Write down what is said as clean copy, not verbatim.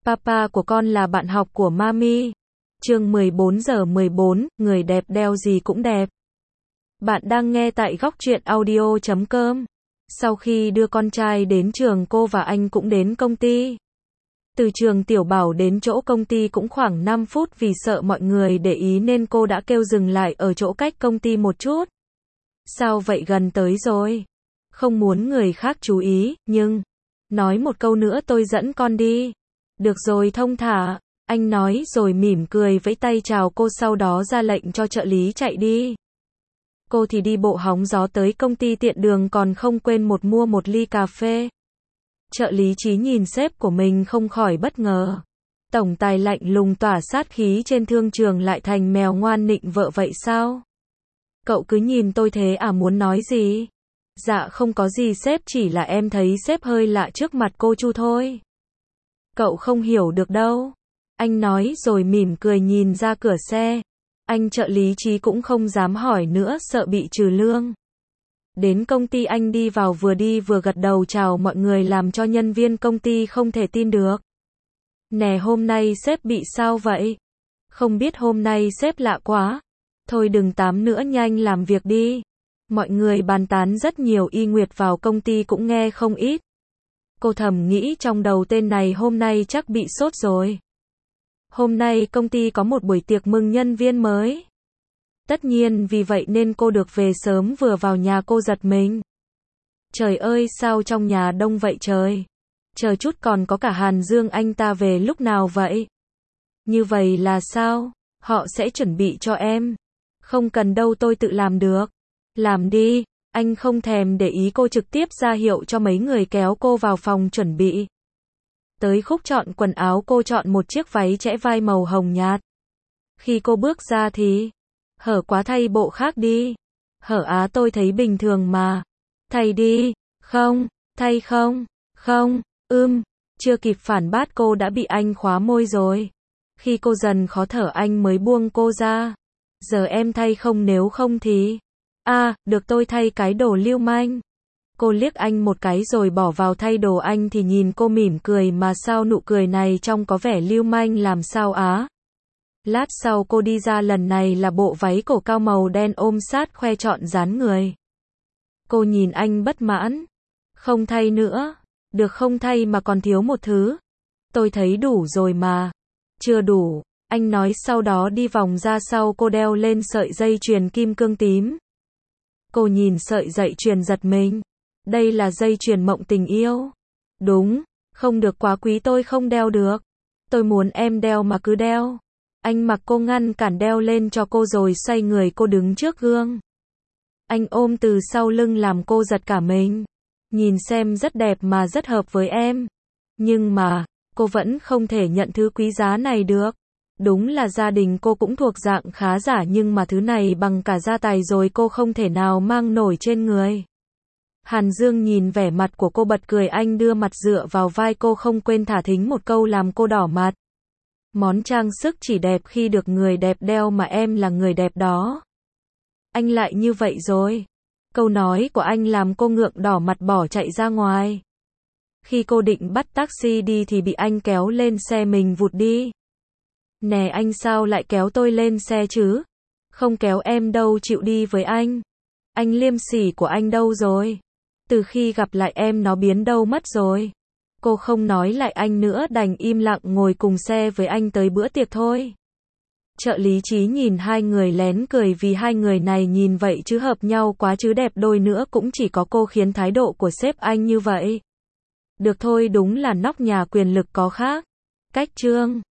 Papa của con là bạn học của Mami. Chương 14:14, người đẹp đeo gì cũng đẹp. Bạn đang nghe tại Góc Truyện Audio.com. Sau khi đưa con trai đến trường, cô và anh cũng đến công ty. Từ trường Tiểu Bảo đến chỗ công ty cũng khoảng 5 phút, vì sợ mọi người để ý nên cô đã kêu dừng lại ở chỗ cách công ty một chút. Sao vậy, gần tới rồi? Không muốn người khác chú ý, nhưng nói một câu nữa tôi dẫn con đi. Được rồi, thông thả, anh nói rồi mỉm cười vẫy tay chào cô, sau đó ra lệnh cho trợ lý chạy đi. Cô thì đi bộ hóng gió tới công ty, tiện đường còn không quên mua một ly cà phê. Trợ lý Chí nhìn sếp của mình không khỏi bất ngờ. Tổng tài lạnh lùng tỏa sát khí trên thương trường lại thành mèo ngoan nịnh vợ vậy sao? Cậu cứ nhìn tôi thế à, muốn nói gì? Dạ không có gì sếp, chỉ là em thấy sếp hơi lạ trước mặt cô Chu thôi. Cậu không hiểu được đâu. Anh nói rồi mỉm cười nhìn ra cửa xe. Anh trợ lý Chí cũng không dám hỏi nữa, sợ bị trừ lương. Đến công ty anh đi vào, vừa đi vừa gật đầu chào mọi người, làm cho nhân viên công ty không thể tin được. Nè, hôm nay sếp bị sao vậy? Không biết, hôm nay sếp lạ quá. Thôi đừng tám nữa, nhanh làm việc đi. Mọi người bàn tán rất nhiều, Y Nguyệt vào công ty cũng nghe không ít. Cô thầm nghĩ trong đầu, tên này hôm nay chắc bị sốt rồi. Hôm nay công ty có một buổi tiệc mừng nhân viên mới. Tất nhiên vì vậy nên cô được về sớm, vừa vào nhà cô giật mình. Trời ơi, sao trong nhà đông vậy trời? Chờ chút, còn có cả Hàn Dương, anh ta về lúc nào vậy? Như vậy là sao? Họ sẽ chuẩn bị cho em. Không cần đâu, tôi tự làm được. Làm đi. Anh không thèm để ý cô, trực tiếp ra hiệu cho mấy người kéo cô vào phòng chuẩn bị. Tới khúc chọn quần áo, cô chọn một chiếc váy trễ vai màu hồng nhạt. Khi cô bước ra thì hở quá, thay bộ khác đi. Hở á, tôi thấy bình thường mà. Thay đi. Không. Thay không. Không. Chưa kịp phản bác cô đã bị anh khóa môi rồi. Khi cô dần khó thở, anh mới buông cô ra. Giờ em thay không, nếu không thì được, tôi thay, cái đồ lưu manh. Cô liếc anh một cái rồi bỏ vào thay đồ. Anh thì nhìn cô mỉm cười, mà sao nụ cười này trông có vẻ lưu manh làm sao á. Lát sau cô đi ra, lần này là bộ váy cổ cao màu đen ôm sát khoe trọn dáng người. Cô nhìn anh bất mãn. Không thay nữa. Được, không thay mà còn thiếu một thứ. Tôi thấy đủ rồi mà. Chưa đủ, anh nói, sau đó đi vòng ra sau cô, đeo lên sợi dây chuyền kim cương tím. Cô nhìn sợi dây chuyền giật mình. Đây là dây chuyền mộng tình yêu. Đúng, không được, quá quý, tôi không đeo được. Tôi muốn em đeo mà, cứ đeo. Anh mặc cô ngăn cản, đeo lên cho cô rồi xoay người, cô đứng trước gương. Anh ôm từ sau lưng làm cô giật cả mình. Nhìn xem rất đẹp mà rất hợp với em. Nhưng mà, cô vẫn không thể nhận thứ quý giá này được. Đúng là gia đình cô cũng thuộc dạng khá giả, nhưng mà thứ này bằng cả gia tài rồi cô không thể nào mang nổi trên người. Hàn Dương nhìn vẻ mặt của cô bật cười, anh đưa mặt dựa vào vai cô, không quên thả thính một câu làm cô đỏ mặt. Món trang sức chỉ đẹp khi được người đẹp đeo, mà em là người đẹp đó. Anh lại như vậy rồi. Câu nói của anh làm cô ngượng đỏ mặt, bỏ chạy ra ngoài. Khi cô định bắt taxi đi thì bị anh kéo lên xe mình vụt đi. Nè, anh sao lại kéo tôi lên xe chứ? Không kéo em đâu, chịu đi với anh. Anh liêm sỉ của anh đâu rồi? Từ khi gặp lại em nó biến đâu mất rồi? Cô không nói lại anh nữa, đành im lặng ngồi cùng xe với anh tới bữa tiệc thôi. Trợ lý Chí nhìn hai người lén cười, vì hai người này nhìn vậy chứ hợp nhau quá, chứ đẹp đôi nữa cũng chỉ có cô khiến thái độ của sếp anh như vậy. Được thôi, đúng là nóc nhà quyền lực có khác. Cách trương.